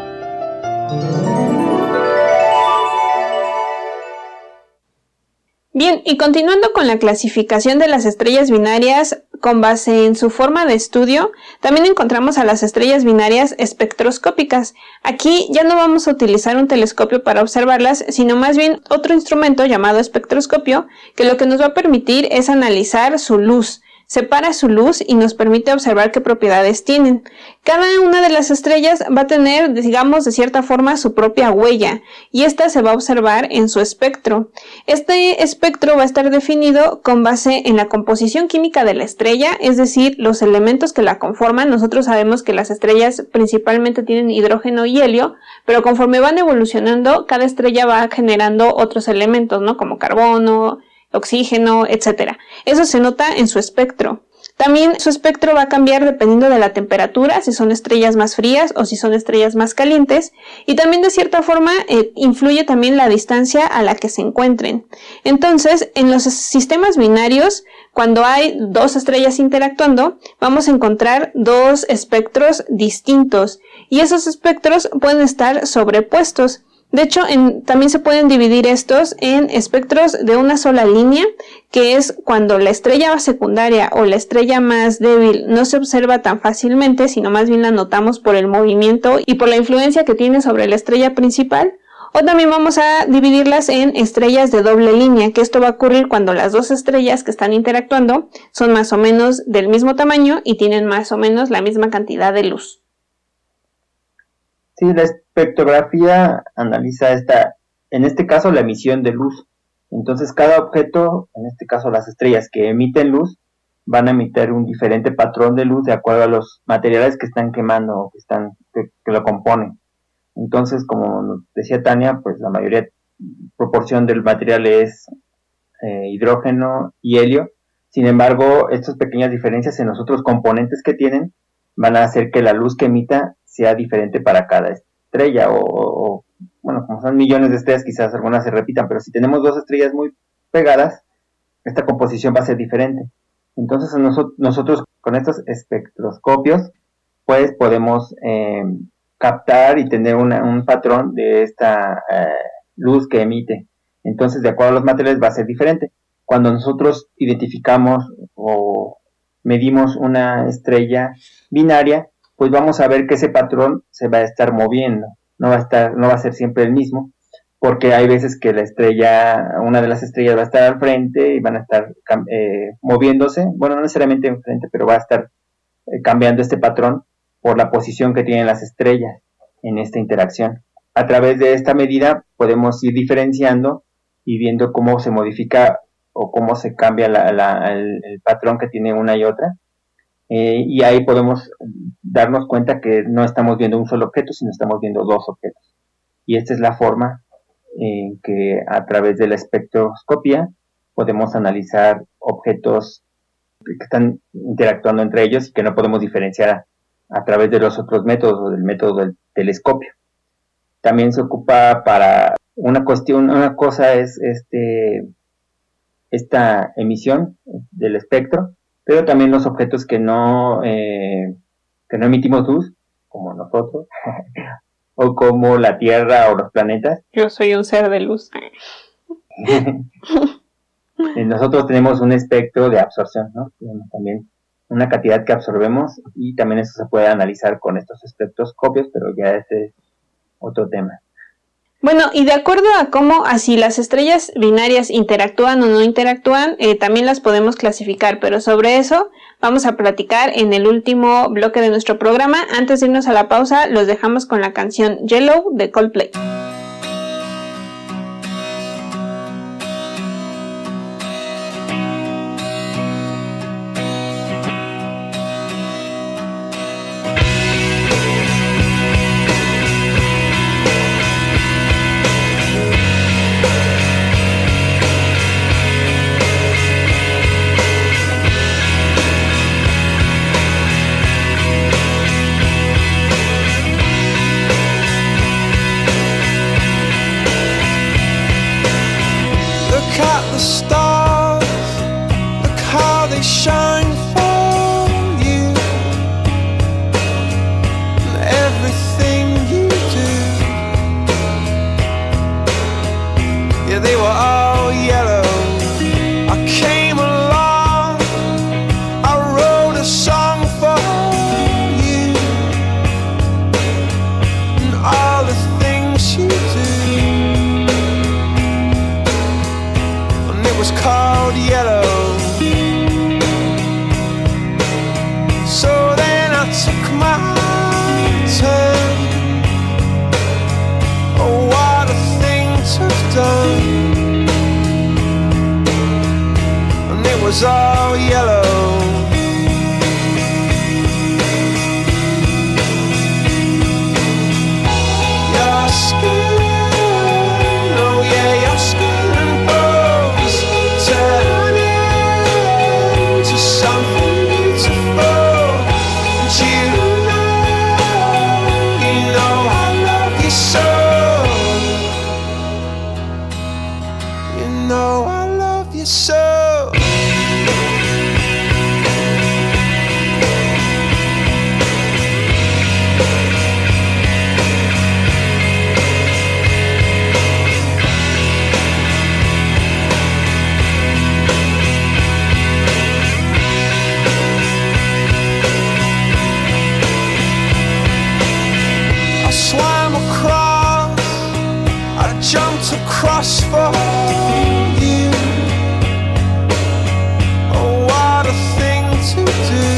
Bien, y continuando con la clasificación de las estrellas binarias con base en su forma de estudio, también encontramos a las estrellas binarias espectroscópicas. Aquí ya no vamos a utilizar un telescopio para observarlas, sino más bien otro instrumento llamado espectroscopio, que lo que nos va a permitir es analizar su luz. Separa su luz y nos permite observar qué propiedades tienen. Cada una de las estrellas va a tener, digamos, de cierta forma su propia huella, y esta se va a observar en su espectro. Este espectro va a estar definido con base en la composición química de la estrella, es decir, los elementos que la conforman. Nosotros sabemos que las estrellas principalmente tienen hidrógeno y helio, pero conforme van evolucionando, cada estrella va generando otros elementos, ¿no? Como carbono, oxígeno, etcétera. Eso se nota en su espectro. También su espectro va a cambiar dependiendo de la temperatura, si son estrellas más frías o si son estrellas más calientes, y también de cierta forma eh, influye también la distancia a la que se encuentren. Entonces, en los sistemas binarios, cuando hay dos estrellas interactuando, vamos a encontrar dos espectros distintos, y esos espectros pueden estar sobrepuestos. De hecho, en, también se pueden dividir estos en espectros de una sola línea, que es cuando la estrella secundaria o la estrella más débil no se observa tan fácilmente, sino más bien la notamos por el movimiento y por la influencia que tiene sobre la estrella principal. O también vamos a dividirlas en estrellas de doble línea, que esto va a ocurrir cuando las dos estrellas que están interactuando son más o menos del mismo tamaño y tienen más o menos la misma cantidad de luz. Sí, la espectrografía analiza esta, en este caso, la emisión de luz. Entonces, cada objeto, en este caso las estrellas que emiten luz, van a emitir un diferente patrón de luz de acuerdo a los materiales que están quemando o que están que, que lo componen. Entonces, como nos decía Tania, pues la mayoría proporción del material es eh, hidrógeno y helio. Sin embargo, estas pequeñas diferencias en los otros componentes que tienen van a hacer que la luz que emita sea diferente para cada estrella, o, o, bueno, como son millones de estrellas, quizás algunas se repitan, pero si tenemos dos estrellas muy pegadas, esta composición va a ser diferente. Entonces, noso- nosotros con estos espectroscopios, pues podemos eh, captar y tener una, un patrón de esta eh, luz que emite. Entonces, de acuerdo a los materiales, va a ser diferente. Cuando nosotros identificamos o medimos una estrella binaria, pues vamos a ver que ese patrón se va a estar moviendo, no va a estar, no va a ser siempre el mismo, porque hay veces que la estrella, una de las estrellas va a estar al frente y van a estar eh, moviéndose, bueno, no necesariamente enfrente, pero va a estar eh, cambiando este patrón por la posición que tienen las estrellas en esta interacción. A través de esta medida podemos ir diferenciando y viendo cómo se modifica o cómo se cambia la, la, el, el patrón que tiene una y otra. Eh, y ahí podemos darnos cuenta que no estamos viendo un solo objeto, sino estamos viendo dos objetos. Y esta es la forma en que a través de la espectroscopia podemos analizar objetos que están interactuando entre ellos y que no podemos diferenciar a, a través de los otros métodos o del método del telescopio. También se ocupa para una cuestión, una cosa es este esta emisión del espectro, pero también los objetos que no eh, que no emitimos luz, como nosotros, o como la Tierra o los planetas. Yo soy un ser de luz. Nosotros tenemos un espectro de absorción, ¿no? Tenemos también una cantidad que absorbemos y también eso se puede analizar con estos espectroscopios, pero ya este es otro tema. Bueno, y de acuerdo a cómo, así las estrellas binarias interactúan o no interactúan, eh, también las podemos clasificar, pero sobre eso vamos a platicar en el último bloque de nuestro programa. Antes de irnos a la pausa, los dejamos con la canción Yellow de Coldplay. they were all yellow. I came along, I wrote a song for you, and all the things you do, and it was called Yellow. So then I took my turn. Oh, what a thing to have done. And it was all yellow. Your skin, oh yeah, your skin and bones turn into something beautiful. And you know, you know I love you so. You know I love you so. I swam across, I jumped across for you. Oh, what a thing to do.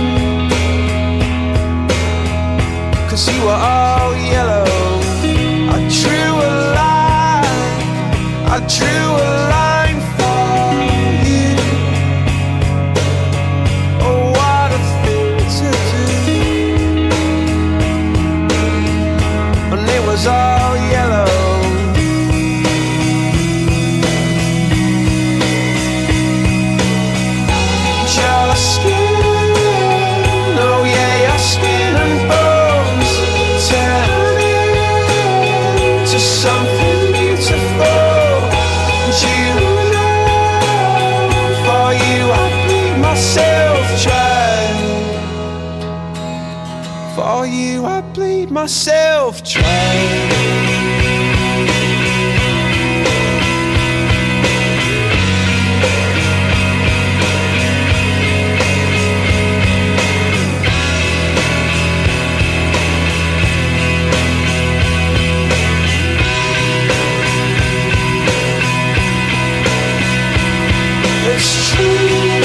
'Cause you were all yellow. I drew a line, I drew a line for you. Oh, what a thing to do. And it was all yellow. Your skin, oh yeah, your skin and bones turn into something beautiful. And you know, for you I bleed myself dry. For you I bleed myself dry. It's true.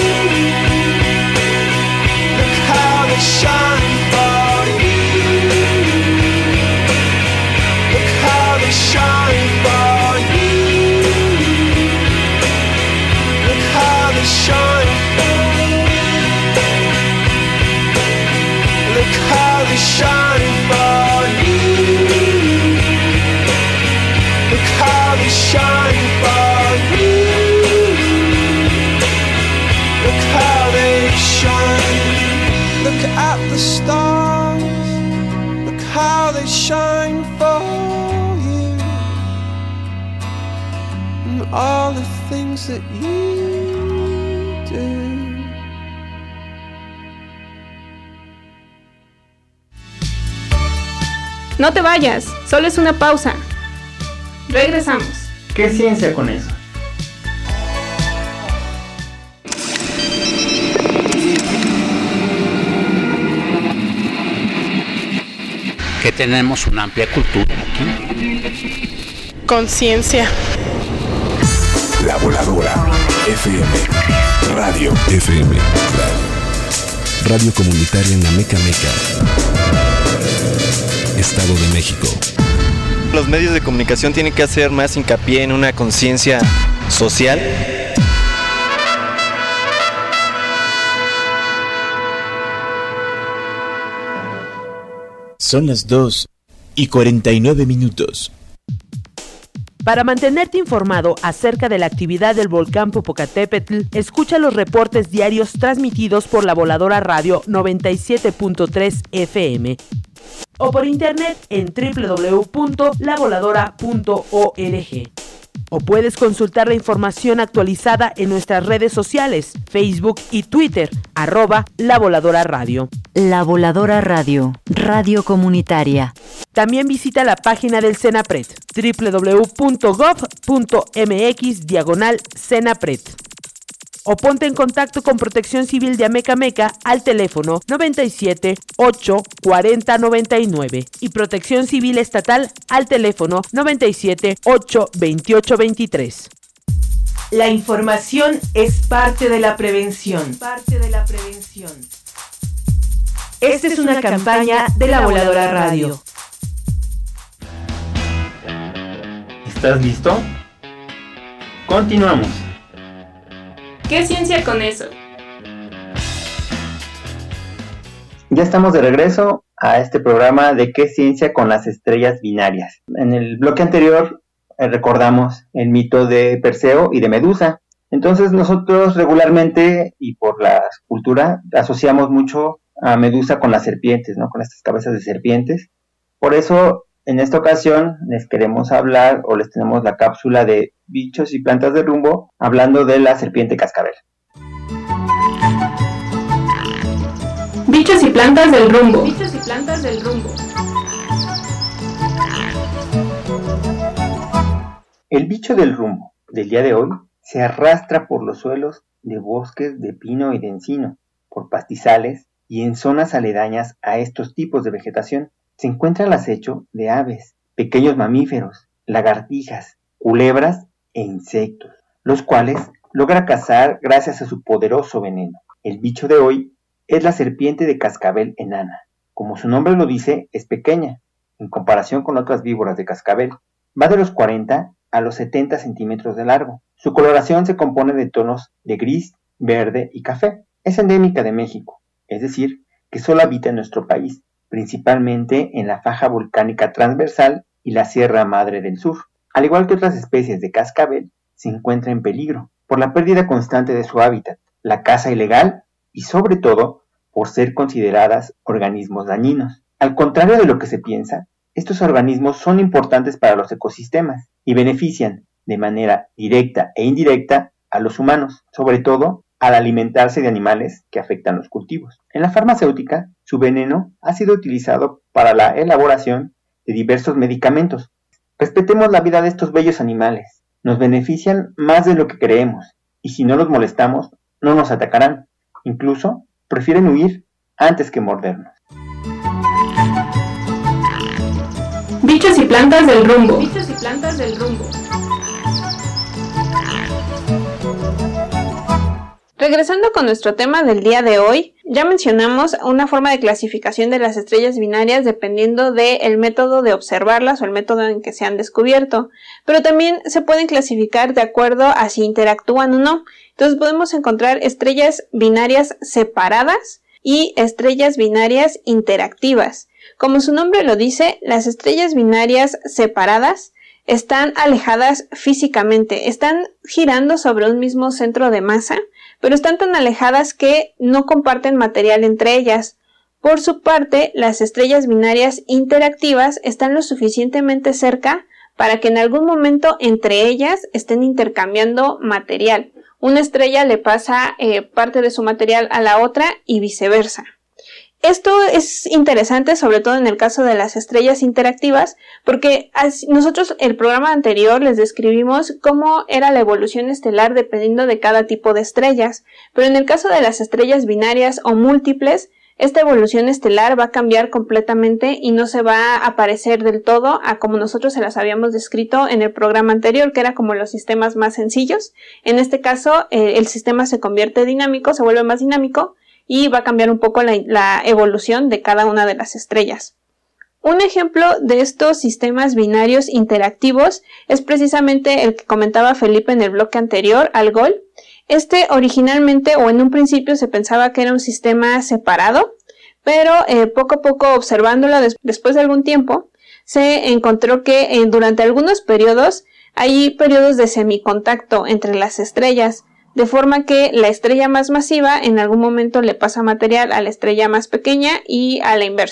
Look how they shine for you. Look how they shine for you. Look how they shine for you. Look how they shine for you. Look how they shine for you. Look how they shine. Look at the stars. Look how they shine for you. And all the things that you do. No te vayas, solo es una pausa. Regresamos. ¿Qué ciencia con eso? Que tenemos una amplia cultura aquí. Conciencia. La Voladora F M. Radio F M. Radio, Radio comunitaria en la Meca Meca, Estado de México. Los medios de comunicación tienen que hacer más hincapié en una conciencia social. Son las dos y cuarenta y nueve minutos. Para mantenerte informado acerca de la actividad del volcán Popocatépetl, escucha los reportes diarios transmitidos por la Voladora Radio noventa y siete punto tres F M o por internet en doble u doble u doble u punto la voladora punto org. O puedes consultar la información actualizada en nuestras redes sociales, Facebook y Twitter, arroba La Voladora Radio. La Voladora Radio, radio comunitaria. También visita la página del Senapred, doble u doble u doble u punto gob punto eme equis diagonal Senapred. O ponte en contacto con Protección Civil de Amecameca al teléfono noventa y siete, ocho, cuarenta, noventa y nueve y Protección Civil Estatal al teléfono noventa y siete, ocho, veintiocho, veintitrés. La información es parte de la prevención. Parte de la prevención. Esta es una campaña de La Voladora Radio. ¿Estás listo? Continuamos. ¿Qué ciencia con eso? Ya estamos de regreso a este programa de ¿Qué ciencia con las estrellas binarias? En el bloque anterior eh, recordamos el mito de Perseo y de Medusa. Entonces nosotros regularmente y por la cultura asociamos mucho a Medusa con las serpientes, ¿no? Con estas cabezas de serpientes. Por eso en esta ocasión les queremos hablar o les tenemos la cápsula de bichos y plantas de rumbo hablando de la serpiente cascabel. Bichos y plantas del rumbo. Bichos y plantas del rumbo. El bicho del rumbo del día de hoy se arrastra por los suelos de bosques de pino y de encino, por pastizales y en zonas aledañas a estos tipos de vegetación. Se encuentra al acecho de aves, pequeños mamíferos, lagartijas, culebras e insectos, los cuales logra cazar gracias a su poderoso veneno. El bicho de hoy es la serpiente de cascabel enana. Como su nombre lo dice, es pequeña, en comparación con otras víboras de cascabel. Va de los cuarenta a los setenta centímetros de largo. Su coloración se compone de tonos de gris, verde y café. Es endémica de México, es decir, que solo habita en nuestro país, principalmente en la faja volcánica transversal y la Sierra Madre del Sur. Al igual que otras especies de cascabel, se encuentra en peligro por la pérdida constante de su hábitat, la caza ilegal y sobre todo por ser consideradas organismos dañinos. Al contrario de lo que se piensa, estos organismos son importantes para los ecosistemas y benefician de manera directa e indirecta a los humanos, sobre todo al alimentarse de animales que afectan los cultivos. En la farmacéutica, su veneno ha sido utilizado para la elaboración de diversos medicamentos. Respetemos la vida de estos bellos animales. Nos benefician más de lo que creemos, y si no los molestamos, no nos atacarán. Incluso, prefieren huir antes que mordernos. Bichos y plantas del rumbo. Bichos y plantas del rumbo. Regresando con nuestro tema del día de hoy, ya mencionamos una forma de clasificación de las estrellas binarias dependiendo del método de observarlas o el método en que se han descubierto, pero también se pueden clasificar de acuerdo a si interactúan o no. Entonces podemos encontrar estrellas binarias separadas y estrellas binarias interactivas. Como su nombre lo dice, las estrellas binarias separadas están alejadas físicamente, están girando sobre un mismo centro de masa, pero están tan alejadas que no comparten material entre ellas. Por su parte, las estrellas binarias interactivas están lo suficientemente cerca para que en algún momento entre ellas estén intercambiando material. Una estrella le pasa eh, parte de su material a la otra y viceversa. Esto es interesante, sobre todo en el caso de las estrellas interactivas, porque nosotros el programa anterior les describimos cómo era la evolución estelar dependiendo de cada tipo de estrellas, pero en el caso de las estrellas binarias o múltiples, esta evolución estelar va a cambiar completamente y no se va a parecer del todo a como nosotros se las habíamos descrito en el programa anterior, que era como los sistemas más sencillos. En este caso, eh, el sistema se convierte dinámico, se vuelve más dinámico, y va a cambiar un poco la, la evolución de cada una de las estrellas. Un ejemplo de estos sistemas binarios interactivos es precisamente el que comentaba Felipe en el bloque anterior, Algol. Este originalmente o en un principio se pensaba que era un sistema separado, pero eh, poco a poco observándolo des- después de algún tiempo, se encontró que eh, durante algunos periodos hay periodos de semicontacto entre las estrellas, de forma que la estrella más masiva en algún momento le pasa material a la estrella más pequeña y a la inversa.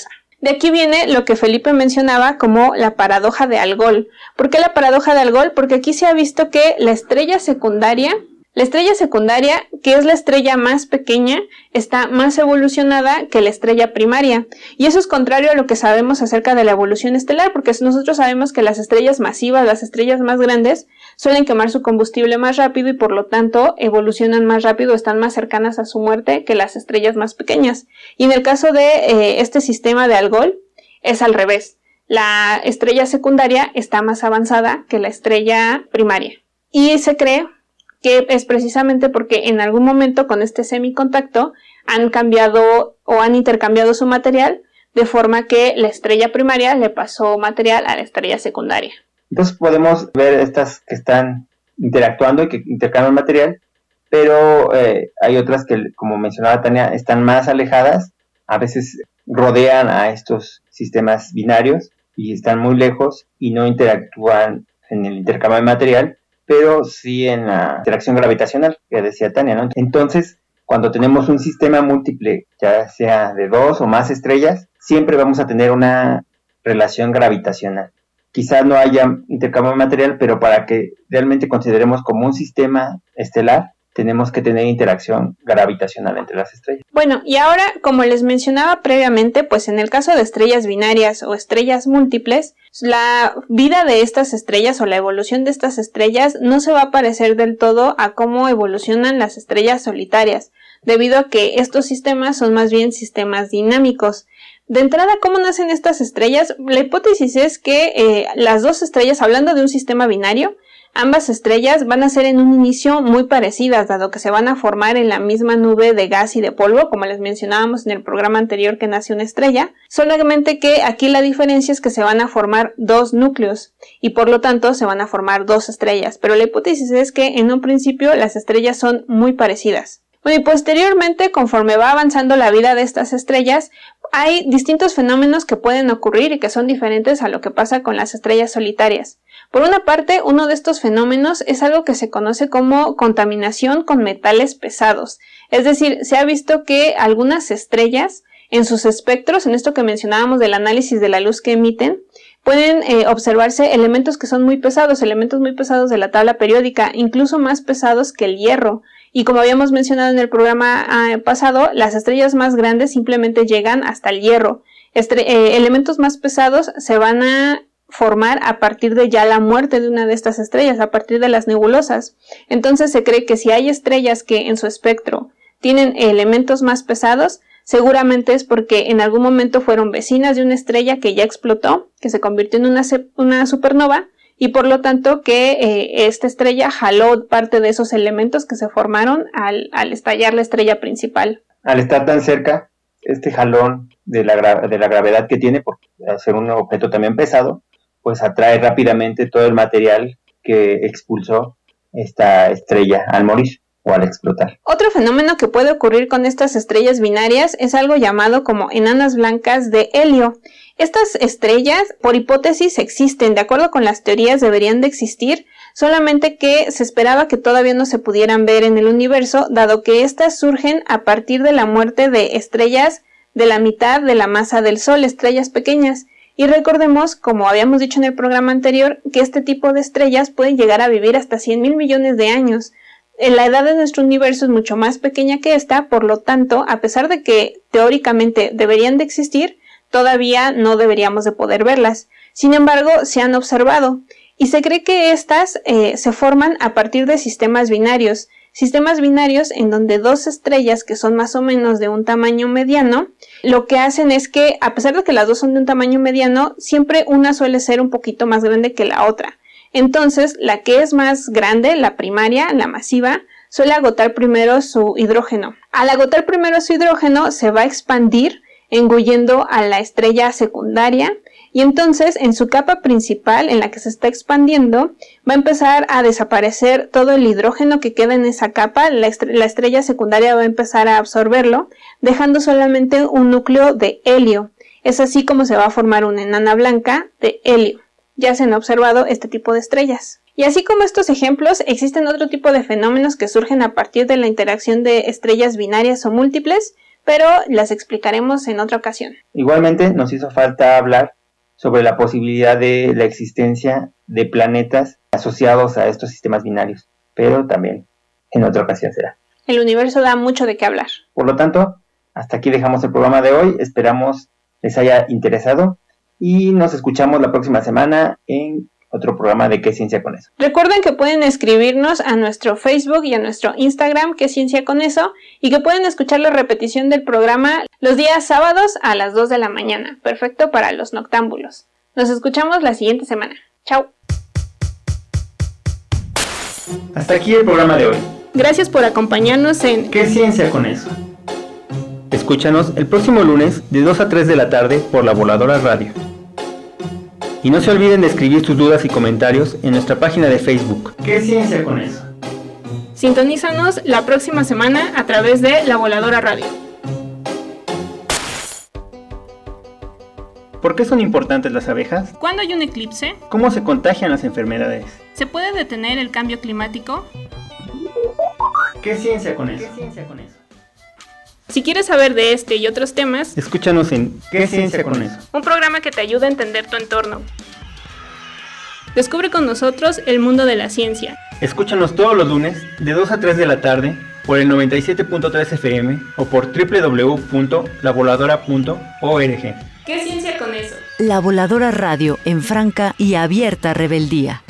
De aquí viene lo que Felipe mencionaba como la paradoja de Algol. ¿Por qué la paradoja de Algol? Porque aquí se ha visto que la estrella secundaria, la estrella secundaria, que es la estrella más pequeña, está más evolucionada que la estrella primaria. Y eso es contrario a lo que sabemos acerca de la evolución estelar, porque nosotros sabemos que las estrellas masivas, las estrellas más grandes, suelen quemar su combustible más rápido y por lo tanto evolucionan más rápido, están más cercanas a su muerte que las estrellas más pequeñas. Y en el caso de eh, este sistema de Algol, es al revés. La estrella secundaria está más avanzada que la estrella primaria. Y se cree que es precisamente porque en algún momento con este semicontacto han cambiado o han intercambiado su material de forma que la estrella primaria le pasó material a la estrella secundaria. Entonces podemos ver estas que están interactuando y que intercambian material, pero eh, hay otras que, como mencionaba Tania, están más alejadas, a veces rodean a estos sistemas binarios y están muy lejos y no interactúan en el intercambio de material, pero sí en la interacción gravitacional, que decía Tania, ¿no? Entonces, cuando tenemos un sistema múltiple, ya sea de dos o más estrellas, siempre vamos a tener una relación gravitacional. Quizás no haya intercambio de material, pero para que realmente consideremos como un sistema estelar, tenemos que tener interacción gravitacional entre las estrellas. Bueno, y ahora, como les mencionaba previamente, pues en el caso de estrellas binarias o estrellas múltiples, la vida de estas estrellas o la evolución de estas estrellas no se va a parecer del todo a cómo evolucionan las estrellas solitarias, debido a que estos sistemas son más bien sistemas dinámicos. De entrada, ¿cómo nacen estas estrellas? La hipótesis es que eh, las dos estrellas, hablando de un sistema binario, ambas estrellas van a ser en un inicio muy parecidas, dado que se van a formar en la misma nube de gas y de polvo, como les mencionábamos en el programa anterior que nace una estrella, solamente que aquí la diferencia es que se van a formar dos núcleos y por lo tanto se van a formar dos estrellas, pero la hipótesis es que en un principio las estrellas son muy parecidas. Bueno, y posteriormente, conforme va avanzando la vida de estas estrellas, hay distintos fenómenos que pueden ocurrir y que son diferentes a lo que pasa con las estrellas solitarias. Por una parte, uno de estos fenómenos es algo que se conoce como contaminación con metales pesados. Es decir, se ha visto que algunas estrellas en sus espectros, en esto que mencionábamos del análisis de la luz que emiten, pueden eh, observarse elementos que son muy pesados, elementos muy pesados de la tabla periódica, incluso más pesados que el hierro. Y como habíamos mencionado en el programa eh, pasado, las estrellas más grandes simplemente llegan hasta el hierro. Estre- eh, elementos más pesados se van a formar a partir de ya la muerte de una de estas estrellas, a partir de las nebulosas. Entonces se cree que si hay estrellas que en su espectro tienen elementos más pesados, seguramente es porque en algún momento fueron vecinas de una estrella que ya explotó, que se convirtió en una, una supernova, y por lo tanto que eh, esta estrella jaló parte de esos elementos que se formaron al, al estallar la estrella principal. Al estar tan cerca, este jalón de la, gra- de la gravedad que tiene, por ser un objeto también pesado, pues atrae rápidamente todo el material que expulsó esta estrella al morir o al explotar. Otro fenómeno que puede ocurrir con estas estrellas binarias es algo llamado como enanas blancas de helio. Estas estrellas, por hipótesis, existen, de acuerdo con las teorías deberían de existir, solamente que se esperaba que todavía no se pudieran ver en el universo, dado que estas surgen a partir de la muerte de estrellas de la mitad de la masa del Sol, estrellas pequeñas. Y recordemos, como habíamos dicho en el programa anterior, que este tipo de estrellas pueden llegar a vivir hasta cien mil millones de años. La edad de nuestro universo es mucho más pequeña que esta, por lo tanto, a pesar de que teóricamente deberían de existir, todavía no deberíamos de poder verlas. Sin embargo, se han observado y se cree que estas eh, se forman a partir de sistemas binarios. Sistemas binarios en donde dos estrellas que son más o menos de un tamaño mediano, lo que hacen es que, a pesar de que las dos son de un tamaño mediano, siempre una suele ser un poquito más grande que la otra. Entonces, la que es más grande, la primaria, la masiva, suele agotar primero su hidrógeno. Al agotar primero su hidrógeno, se va a expandir engullendo a la estrella secundaria y entonces en su capa principal en la que se está expandiendo va a empezar a desaparecer todo el hidrógeno que queda en esa capa, la, est- la estrella secundaria va a empezar a absorberlo, dejando solamente un núcleo de helio. Es así como se va a formar una enana blanca de helio. Ya se han observado este tipo de estrellas. Y así como estos ejemplos, existen otro tipo de fenómenos que surgen a partir de la interacción de estrellas binarias o múltiples, pero las explicaremos en otra ocasión. Igualmente nos hizo falta hablar sobre la posibilidad de la existencia de planetas asociados a estos sistemas binarios, pero también en otra ocasión será. El universo da mucho de qué hablar. Por lo tanto, hasta aquí dejamos el programa de hoy. Esperamos les haya interesado y nos escuchamos la próxima semana en otro programa de ¿Qué Ciencia con Eso? Recuerden que pueden escribirnos a nuestro Facebook y a nuestro Instagram ¿Qué Ciencia con Eso? Y que pueden escuchar la repetición del programa los días sábados a las dos de la mañana. Perfecto para los noctámbulos. Nos escuchamos la siguiente semana. Chao. Hasta aquí el programa de hoy. Gracias por acompañarnos en ¿Qué Ciencia con Eso? Escúchanos el próximo lunes de dos a tres de la tarde por La Voladora Radio. Y no se olviden de escribir sus dudas y comentarios en nuestra página de Facebook. ¿Qué Ciencia con Eso? Sintonízanos la próxima semana a través de La Voladora Radio. ¿Por qué son importantes las abejas? ¿Cuándo hay un eclipse? ¿Cómo se contagian las enfermedades? ¿Se puede detener el cambio climático? ¿Qué ciencia con eso? ¿Qué ciencia con eso? Si quieres saber de este y otros temas, escúchanos en ¿Qué Ciencia con Eso? Un programa que te ayuda a entender tu entorno. Descubre con nosotros el mundo de la ciencia. Escúchanos todos los lunes de dos a tres de la tarde por el noventa y siete punto tres F M o por doble u doble u doble u punto la voladora punto org. ¿Qué ciencia con eso? La Voladora Radio en franca y abierta rebeldía.